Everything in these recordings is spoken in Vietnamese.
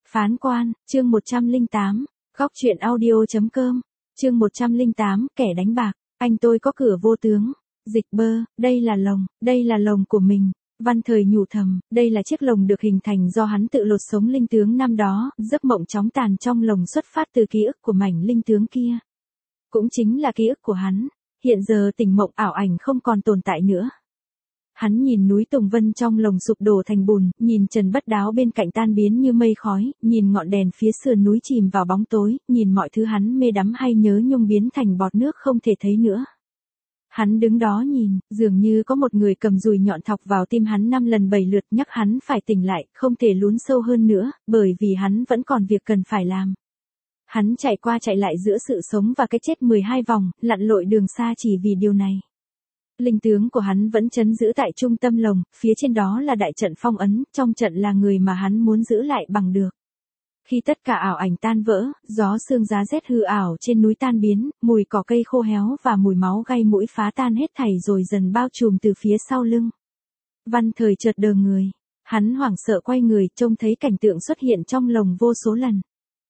Phán quan, chương 108, góc truyện audio.com, chương 108, kẻ đánh bạc, anh tôi có cửa vô tướng. Dịch bơ, đây là lồng của mình. Văn Thời nhủ thầm, đây là chiếc lồng được hình thành do hắn tự lột sống linh tướng năm đó, giấc mộng chóng tàn trong lồng xuất phát từ ký ức của mảnh linh tướng kia. Cũng chính là ký ức của hắn, hiện giờ tỉnh mộng ảo ảnh không còn tồn tại nữa. Hắn nhìn núi Tùng Vân trong lồng sụp đổ thành bùn, nhìn Trần Bất Đáo bên cạnh tan biến như mây khói, nhìn ngọn đèn phía sườn núi chìm vào bóng tối, nhìn mọi thứ hắn mê đắm hay nhớ nhung biến thành bọt nước không thể thấy nữa. Hắn đứng đó nhìn, dường như có một người cầm dùi nhọn thọc vào tim hắn 5 lần 7 lượt nhắc hắn phải tỉnh lại, không thể lún sâu hơn nữa, bởi vì hắn vẫn còn việc cần phải làm. Hắn chạy qua chạy lại giữa sự sống và cái chết 12 vòng, lặn lội đường xa chỉ vì điều này. Linh tướng của hắn vẫn trấn giữ tại trung tâm lồng, phía trên đó là đại trận phong ấn, trong trận là người mà hắn muốn giữ lại bằng được. Khi tất cả ảo ảnh tan vỡ, gió sương giá rét hư ảo trên núi tan biến, mùi cỏ cây khô héo và mùi máu gai mũi phá tan hết thảy rồi dần bao trùm từ phía sau lưng. Văn Thời chợt đờ người, hắn hoảng sợ quay người trông thấy cảnh tượng xuất hiện trong lồng vô số lần.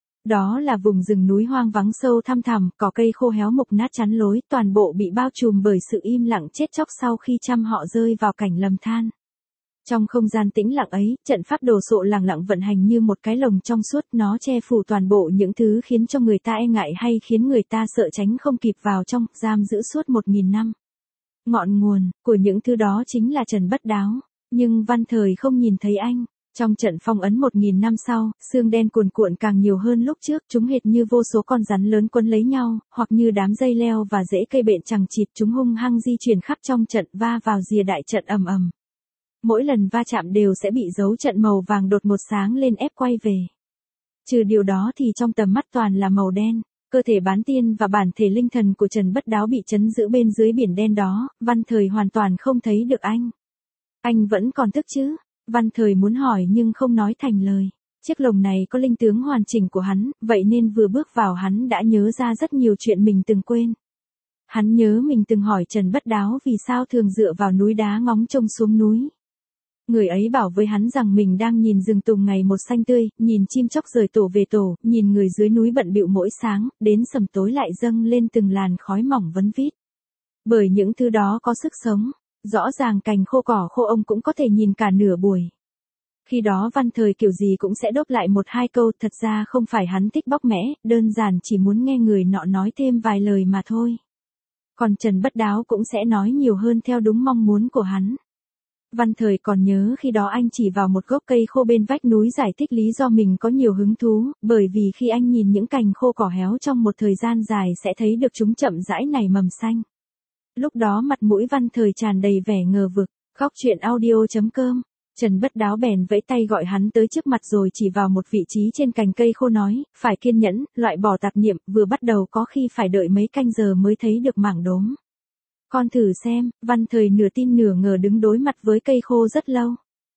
Đó là vùng rừng núi hoang vắng sâu thăm thẳm, cỏ cây khô héo mục nát chắn lối, toàn bộ bị bao trùm bởi sự im lặng chết chóc sau khi trăm họ rơi vào cảnh lầm than. Trong không gian tĩnh lặng ấy, trận pháp đồ sộ lặng lặng vận hành như một cái lồng trong suốt, nó che phủ toàn bộ những thứ khiến cho người ta e ngại hay khiến người ta sợ tránh không kịp vào trong, giam giữ suốt 1000 năm. Ngọn nguồn của những thứ đó chính là Trần Bất Đáo, nhưng Văn Thời không nhìn thấy anh. Trong trận phong ấn 1000 năm sau, sương đen cuồn cuộn càng nhiều hơn lúc trước, chúng hệt như vô số con rắn lớn quấn lấy nhau, hoặc như đám dây leo và rễ cây bện chằng chịt, chúng hung hăng di chuyển khắp trong trận va vào rìa đại trận ầm ầm. Mỗi lần va chạm đều sẽ bị dấu trận màu vàng đột ngột sáng lên ép quay về. Trừ điều đó thì trong tầm mắt toàn là màu đen, cơ thể bán tiên và bản thể linh thần của Trần Bất Đáo bị trấn giữ bên dưới biển đen đó, Văn Thời hoàn toàn không thấy được anh. Anh vẫn còn thức chứ? Văn Thời muốn hỏi nhưng không nói thành lời. Chiếc lồng này có linh tướng hoàn chỉnh của hắn, vậy nên vừa bước vào hắn đã nhớ ra rất nhiều chuyện mình từng quên. Hắn nhớ mình từng hỏi Trần Bất Đáo vì sao thường dựa vào núi đá ngóng trông xuống núi. Người ấy bảo với hắn rằng mình đang nhìn rừng tùng ngày một xanh tươi, nhìn chim chóc rời tổ về tổ, nhìn người dưới núi bận bịu mỗi sáng, đến sầm tối lại dâng lên từng làn khói mỏng vấn vít. Bởi những thứ đó có sức sống. Rõ ràng cành khô cỏ khô ông cũng có thể nhìn cả nửa buổi. Khi đó Văn Thời kiểu gì cũng sẽ đốp lại 1-2 câu, thật ra không phải hắn thích bóc mẽ, đơn giản chỉ muốn nghe người nọ nói thêm vài lời mà thôi. Còn Trần Bất Đáo cũng sẽ nói nhiều hơn theo đúng mong muốn của hắn. Văn Thời còn nhớ khi đó anh chỉ vào một gốc cây khô bên vách núi giải thích lý do mình có nhiều hứng thú, bởi vì khi anh nhìn những cành khô cỏ héo trong một thời gian dài sẽ thấy được chúng chậm rãi nảy mầm xanh. Lúc đó mặt mũi Văn Thời tràn đầy vẻ ngờ vực. Góc truyện audio.com, Trần Bất Đáo bèn vẫy tay gọi hắn tới trước mặt rồi chỉ vào một vị trí trên cành cây khô nói, phải kiên nhẫn, loại bỏ tạp niệm, vừa bắt đầu có khi phải đợi mấy canh giờ mới thấy được mảng đốm. Con thử xem. Văn Thời nửa tin nửa ngờ đứng đối mặt với cây khô rất lâu.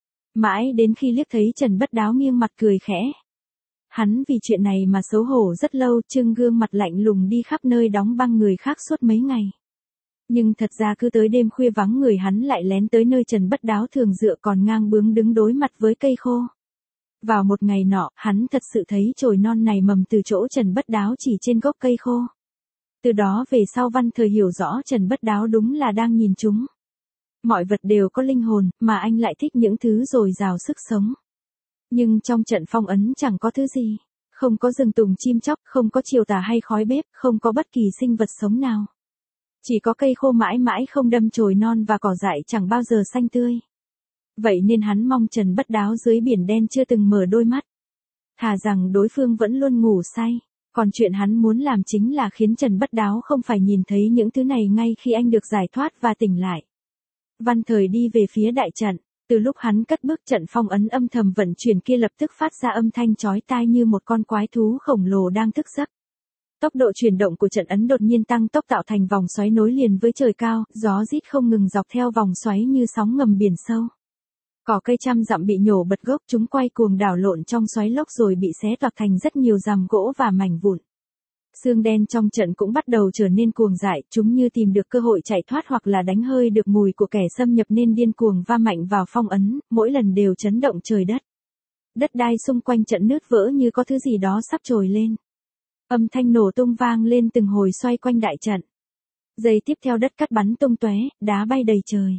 Mãi đến khi liếc thấy Trần Bất Đáo nghiêng mặt cười khẽ. Hắn vì chuyện này mà xấu hổ rất lâu, trưng gương mặt lạnh lùng đi khắp nơi đóng băng người khác suốt mấy ngày. Nhưng thật ra cứ tới đêm khuya vắng người hắn lại lén tới nơi Trần Bất Đáo thường dựa còn ngang bướng đứng đối mặt với cây khô. Vào một ngày nọ, hắn thật sự thấy chồi non này mầm từ chỗ Trần Bất Đáo chỉ trên gốc cây khô. Từ đó về sau Văn Thời hiểu rõ Trần Bất Đáo đúng là đang nhìn chúng. Mọi vật đều có linh hồn, mà anh lại thích những thứ dồi dào sức sống. Nhưng trong trận phong ấn chẳng có thứ gì. Không có rừng tùng chim chóc, không có chiều tà hay khói bếp, không có bất kỳ sinh vật sống nào. Chỉ có cây khô mãi mãi không đâm chồi non và cỏ dại chẳng bao giờ xanh tươi. Vậy nên hắn mong Trần Bất Đáo dưới biển đen chưa từng mở đôi mắt. Thà rằng đối phương vẫn luôn ngủ say. Còn chuyện hắn muốn làm chính là khiến Trần Bất Đáo không phải nhìn thấy những thứ này ngay khi anh được giải thoát và tỉnh lại. Văn Thời đi về phía đại trận. Từ lúc hắn cất bước trận phong ấn âm thầm vận chuyển kia lập tức phát ra âm thanh chói tai như một con quái thú khổng lồ đang thức giấc. Tốc độ chuyển động của trận ấn đột nhiên tăng tốc tạo thành vòng xoáy nối liền với trời cao, gió rít không ngừng dọc theo vòng xoáy như sóng ngầm biển sâu. Cỏ cây trăm dặm bị nhổ bật gốc, chúng quay cuồng đảo lộn trong xoáy lốc rồi bị xé toạc thành rất nhiều rằm gỗ và mảnh vụn. Sương đen trong trận cũng bắt đầu trở nên cuồng dại, chúng như tìm được cơ hội chạy thoát hoặc là đánh hơi được mùi của kẻ xâm nhập nên điên cuồng va mạnh vào phong ấn, mỗi lần đều chấn động trời đất. Đất đai xung quanh trận nứt vỡ như có thứ gì đó sắp trồi lên. Âm thanh nổ tung vang lên từng hồi xoay quanh đại trận. Giây tiếp theo đất cát bắn tung tóe, đá bay đầy trời.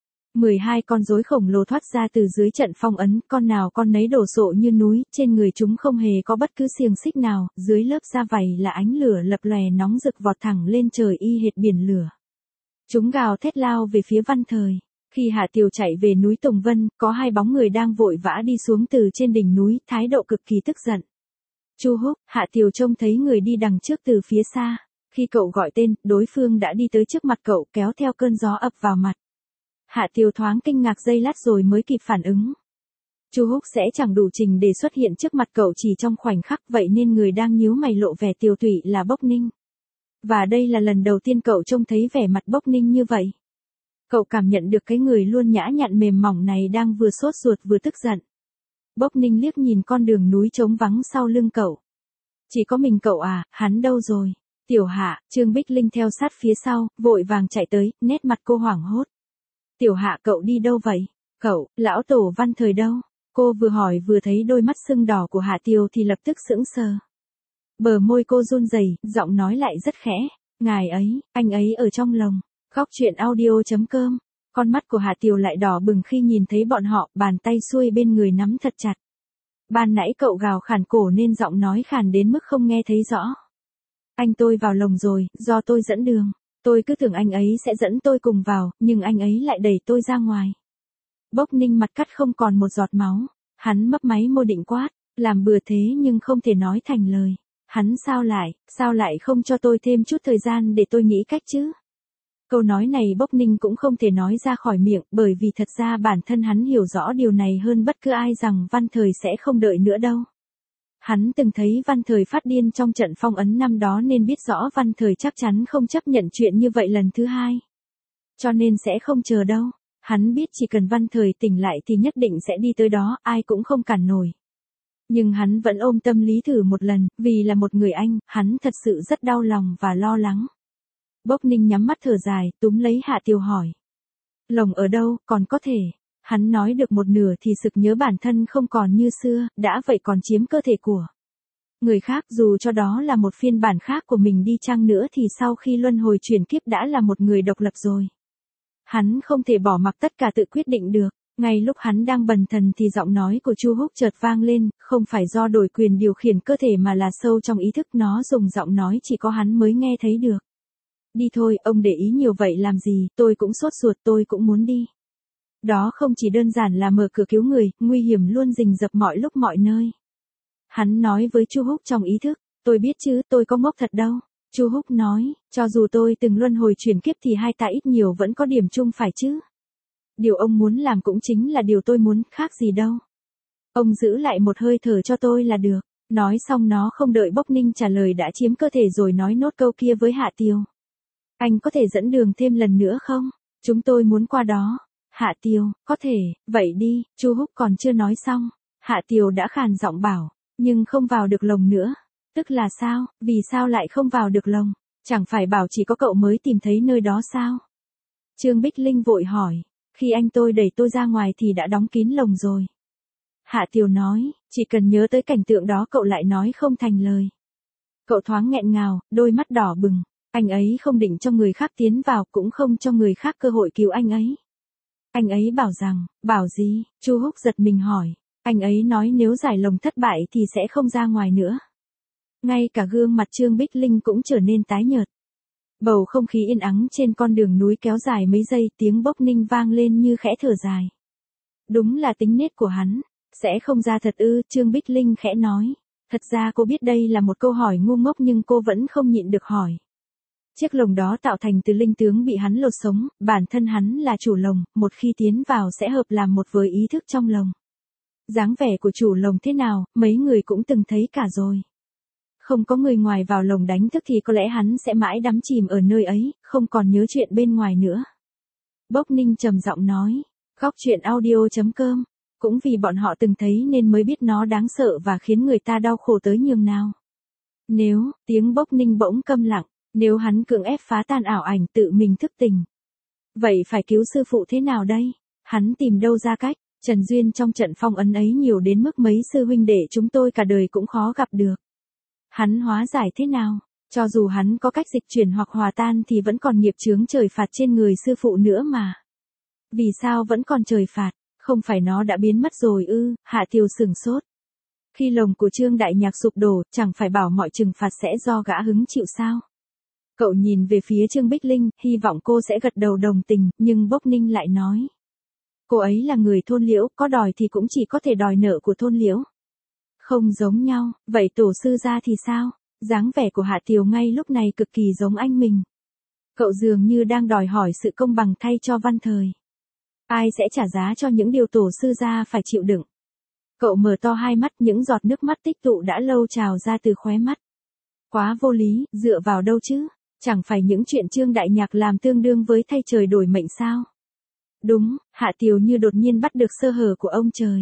12 con rối khổng lồ thoát ra từ dưới trận phong ấn, con nào con nấy đổ sộ như núi, trên người chúng không hề có bất cứ xiềng xích nào, dưới lớp da vảy là ánh lửa lập lòe nóng rực vọt thẳng lên trời y hệt biển lửa. Chúng gào thét lao về phía Văn Thời. Khi Hạ Tiều chạy về núi Tùng Vân, có 2 bóng người đang vội vã đi xuống từ trên đỉnh núi, thái độ cực kỳ tức giận. Chu Húc, Hạ Tiều trông thấy người đi đằng trước từ phía xa. Khi cậu gọi tên, đối phương đã đi tới trước mặt cậu, kéo theo cơn gió ập vào mặt. Hạ Tiều thoáng kinh ngạc giây lát rồi mới kịp phản ứng. Chu Húc sẽ chẳng đủ trình để xuất hiện trước mặt cậu chỉ trong khoảnh khắc, vậy nên người đang nhíu mày lộ vẻ tiều tụy là Bốc Ninh. Và đây là lần đầu tiên cậu trông thấy vẻ mặt Bốc Ninh như vậy. Cậu cảm nhận được cái người luôn nhã nhặn mềm mỏng này đang vừa sốt ruột vừa tức giận. Bốc Ninh liếc nhìn con đường núi trống vắng sau lưng cậu. Chỉ có mình cậu à, hắn đâu rồi? Tiểu Hạ, Trương Bích Linh theo sát phía sau, vội vàng chạy tới, nét mặt cô hoảng hốt. Tiểu Hạ, cậu đi đâu vậy? Cậu, lão tổ Văn Thời đâu? Cô vừa hỏi vừa thấy đôi mắt sưng đỏ của Hạ Tiều thì lập tức sững sờ. Bờ môi cô run rẩy, giọng nói lại rất khẽ. Ngài ấy, anh ấy ở trong lồng. Góc truyện audio.com. Con mắt của Hạ Tiều lại đỏ bừng khi nhìn thấy bọn họ, bàn tay xuôi bên người nắm thật chặt. Ban nãy cậu gào khàn cổ nên giọng nói khàn đến mức không nghe thấy rõ. Anh tôi vào lồng rồi, do tôi dẫn đường. Tôi cứ tưởng anh ấy sẽ dẫn tôi cùng vào, nhưng anh ấy lại đẩy tôi ra ngoài. Bốc Ninh mặt cắt không còn một giọt máu. Hắn mấp máy môi định quát, làm bừa thế nhưng không thể nói thành lời. Hắn sao lại không cho tôi thêm chút thời gian để tôi nghĩ cách chứ? Câu nói này Bốc Ninh cũng không thể nói ra khỏi miệng, bởi vì thật ra bản thân hắn hiểu rõ điều này hơn bất cứ ai rằng Văn Thời sẽ không đợi nữa đâu. Hắn từng thấy Văn Thời phát điên trong trận phong ấn năm đó nên biết rõ Văn Thời chắc chắn không chấp nhận chuyện như vậy lần thứ hai. Cho nên sẽ không chờ đâu. Hắn biết chỉ cần Văn Thời tỉnh lại thì nhất định sẽ đi tới đó, ai cũng không cản nổi. Nhưng hắn vẫn ôm tâm lý thử một lần, vì là một người anh, hắn thật sự rất đau lòng và lo lắng. Bốc Ninh nhắm mắt thở dài, túm lấy Hạ Tiều hỏi. Lồng ở đâu, còn có thể. Hắn nói được một nửa thì sực nhớ bản thân không còn như xưa, đã vậy còn chiếm cơ thể của người khác, dù cho đó là một phiên bản khác của mình đi chăng nữa thì sau khi luân hồi chuyển kiếp đã là một người độc lập rồi. Hắn không thể bỏ mặc tất cả tự quyết định được. Ngay lúc hắn đang bần thần thì giọng nói của Chu Húc chợt vang lên, không phải do đổi quyền điều khiển cơ thể mà là sâu trong ý thức, nó dùng giọng nói chỉ có hắn mới nghe thấy được. Đi thôi, ông để ý nhiều vậy làm gì, tôi cũng sốt ruột, tôi cũng muốn đi. Đó không chỉ đơn giản là mở cửa cứu người, nguy hiểm luôn rình rập mọi lúc mọi nơi. Hắn nói với Chu Húc trong ý thức, tôi biết chứ, tôi có ngốc thật đâu. Chu Húc nói, cho dù tôi từng luân hồi chuyển kiếp thì hai ta ít nhiều vẫn có điểm chung phải chứ. Điều ông muốn làm cũng chính là điều tôi muốn, khác gì đâu. Ông giữ lại một hơi thở cho tôi là được. Nói xong nó không đợi Bốc Ninh trả lời đã chiếm cơ thể rồi nói nốt câu kia với Hạ Tiều. Anh có thể dẫn đường thêm lần nữa không? Chúng tôi muốn qua đó. Hạ Tiều, có thể, vậy đi. Chu Húc còn chưa nói xong. Hạ Tiều đã khàn giọng bảo, nhưng không vào được lồng nữa. Tức là sao, vì sao lại không vào được lồng? Chẳng phải bảo chỉ có cậu mới tìm thấy nơi đó sao? Trương Bích Linh vội hỏi, khi anh tôi đẩy tôi ra ngoài thì đã đóng kín lồng rồi. Hạ Tiều nói, chỉ cần nhớ tới cảnh tượng đó cậu lại nói không thành lời. Cậu thoáng nghẹn ngào, đôi mắt đỏ bừng. Anh ấy không định cho người khác tiến vào, cũng không cho người khác cơ hội cứu anh ấy. Anh ấy bảo rằng, bảo gì? Chu Húc giật mình hỏi. Anh ấy nói nếu giải lồng thất bại thì sẽ không ra ngoài nữa. Ngay cả gương mặt Trương Bích Linh cũng trở nên tái nhợt. Bầu không khí yên ắng trên con đường núi kéo dài mấy giây, tiếng Bốc Ninh vang lên như khẽ thở dài. Đúng là tính nết của hắn. Sẽ không ra thật ư? Trương Bích Linh khẽ nói. Thật ra cô biết đây là một câu hỏi ngu ngốc nhưng cô vẫn không nhịn được hỏi. Chiếc lồng đó tạo thành từ linh tướng bị hắn lột sống, bản thân hắn là chủ lồng, một khi tiến vào sẽ hợp làm một với ý thức trong lồng. Dáng vẻ của chủ lồng thế nào, mấy người cũng từng thấy cả rồi. Không có người ngoài vào lồng đánh thức thì có lẽ hắn sẽ mãi đắm chìm ở nơi ấy, không còn nhớ chuyện bên ngoài nữa. Bốc Ninh trầm giọng nói, góc truyện audio.com, cũng vì bọn họ từng thấy nên mới biết nó đáng sợ và khiến người ta đau khổ tới nhường nào. Nếu, tiếng Bốc Ninh bỗng câm lặng, nếu hắn cưỡng ép phá tan ảo ảnh tự mình thức tỉnh. Vậy phải cứu sư phụ thế nào đây? Hắn tìm đâu ra cách? Trần Duyên trong trận phong ấn ấy nhiều đến mức mấy sư huynh đệ chúng tôi cả đời cũng khó gặp được. Hắn hóa giải thế nào? Cho dù hắn có cách dịch chuyển hoặc hòa tan thì vẫn còn nghiệp chướng trời phạt trên người sư phụ nữa mà. Vì sao vẫn còn trời phạt? Không phải nó đã biến mất rồi ư? Hạ Tiều sửng sốt. Khi lồng của Trương Đại Nhạc sụp đổ, chẳng phải bảo mọi trừng phạt sẽ do gã hứng chịu sao? Cậu nhìn về phía Trương Bích Linh, hy vọng cô sẽ gật đầu đồng tình, nhưng Bốc Ninh lại nói. Cô ấy là người thôn Liễu, có đòi thì cũng chỉ có thể đòi nợ của thôn Liễu. Không giống nhau, vậy tổ sư gia thì sao? Dáng vẻ của Hạ Tiều ngay lúc này cực kỳ giống anh mình. Cậu dường như đang đòi hỏi sự công bằng thay cho Văn Thời. Ai sẽ trả giá cho những điều tổ sư gia phải chịu đựng? Cậu mở to hai mắt, những giọt nước mắt tích tụ đã lâu trào ra từ khóe mắt. Quá vô lý, dựa vào đâu chứ? Chẳng phải những chuyện Trương Đại Nhạc làm tương đương với thay trời đổi mệnh sao? Đúng, Hạ Tiều như đột nhiên bắt được sơ hở của ông trời.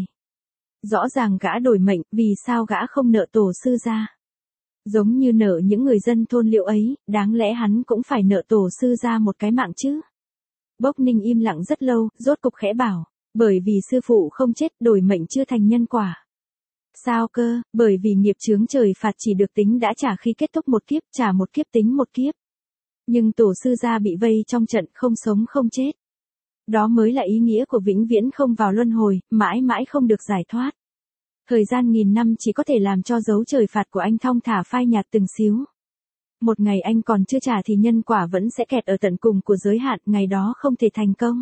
Rõ ràng gã đổi mệnh, vì sao gã không nợ tổ sư gia? Giống như nợ những người dân thôn Liễu ấy, đáng lẽ hắn cũng phải nợ tổ sư gia một cái mạng chứ? Bốc Ninh im lặng rất lâu, rốt cục khẽ bảo, bởi vì sư phụ không chết, đổi mệnh chưa thành nhân quả. Sao cơ? Bởi vì nghiệp chướng trời phạt chỉ được tính đã trả khi kết thúc một kiếp, trả một kiếp tính một kiếp. Nhưng tổ sư gia bị vây trong trận, không sống không chết. Đó mới là ý nghĩa của vĩnh viễn không vào luân hồi, mãi mãi không được giải thoát. Thời gian nghìn năm chỉ có thể làm cho dấu trời phạt của anh thong thả phai nhạt từng xíu. Một ngày anh còn chưa trả thì nhân quả vẫn sẽ kẹt ở tận cùng của giới hạn, ngày đó không thể thành công.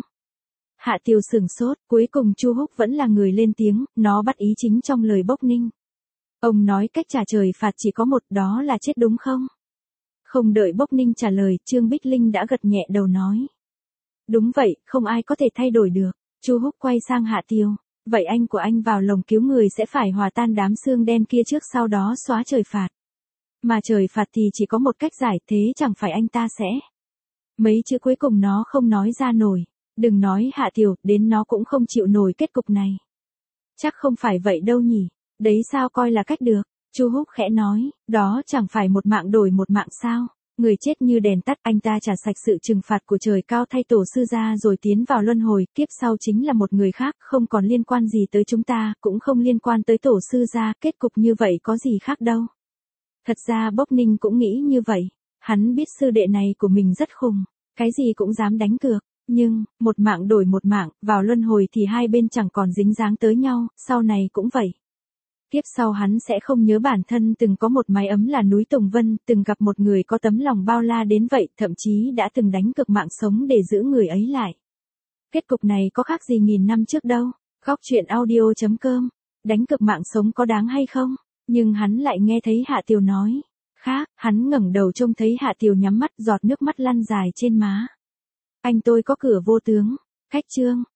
Hạ Tiều sửng sốt, cuối cùng Chu Húc vẫn là người lên tiếng, nó bắt ý chính trong lời Bốc Ninh. Ông nói cách trả trời phạt chỉ có một, đó là chết đúng không? Không đợi Bốc Ninh trả lời, Trương Bích Linh đã gật nhẹ đầu nói. Đúng vậy, không ai có thể thay đổi được. Chu Húc quay sang Hạ Tiều. Vậy anh của anh vào lồng cứu người sẽ phải hòa tan đám xương đen kia trước, sau đó xóa trời phạt. Mà trời phạt thì chỉ có một cách giải, thế chẳng phải anh ta sẽ. Mấy chữ cuối cùng nó không nói ra nổi. Đừng nói Hạ Tiều, đến nó cũng không chịu nổi kết cục này. Chắc không phải vậy đâu nhỉ. Đấy sao coi là cách được. Chu Húc khẽ nói, đó chẳng phải một mạng đổi một mạng sao. Người chết như đèn tắt, anh ta trả sạch sự trừng phạt của trời cao thay tổ sư gia rồi tiến vào luân hồi, kiếp sau chính là một người khác, không còn liên quan gì tới chúng ta, cũng không liên quan tới tổ sư gia, kết cục như vậy có gì khác đâu. Thật ra Bốc Ninh cũng nghĩ như vậy, hắn biết sư đệ này của mình rất khùng, cái gì cũng dám đánh cược, nhưng, một mạng đổi một mạng, vào luân hồi thì hai bên chẳng còn dính dáng tới nhau, sau này cũng vậy. Kiếp sau hắn sẽ không nhớ bản thân từng có một mái ấm là núi Tùng Vân, từng gặp một người có tấm lòng bao la đến vậy, thậm chí đã từng đánh cược mạng sống để giữ người ấy lại. Kết cục này có khác gì nghìn năm trước đâu. Góc truyện audio.com. Đánh cược mạng sống có đáng hay không? Nhưng hắn lại nghe thấy Hạ Tiều nói. Khác, hắn ngẩng đầu trông thấy Hạ Tiều nhắm mắt, giọt nước mắt lăn dài trên má. Anh tôi có cửa vô tướng. Khách chương.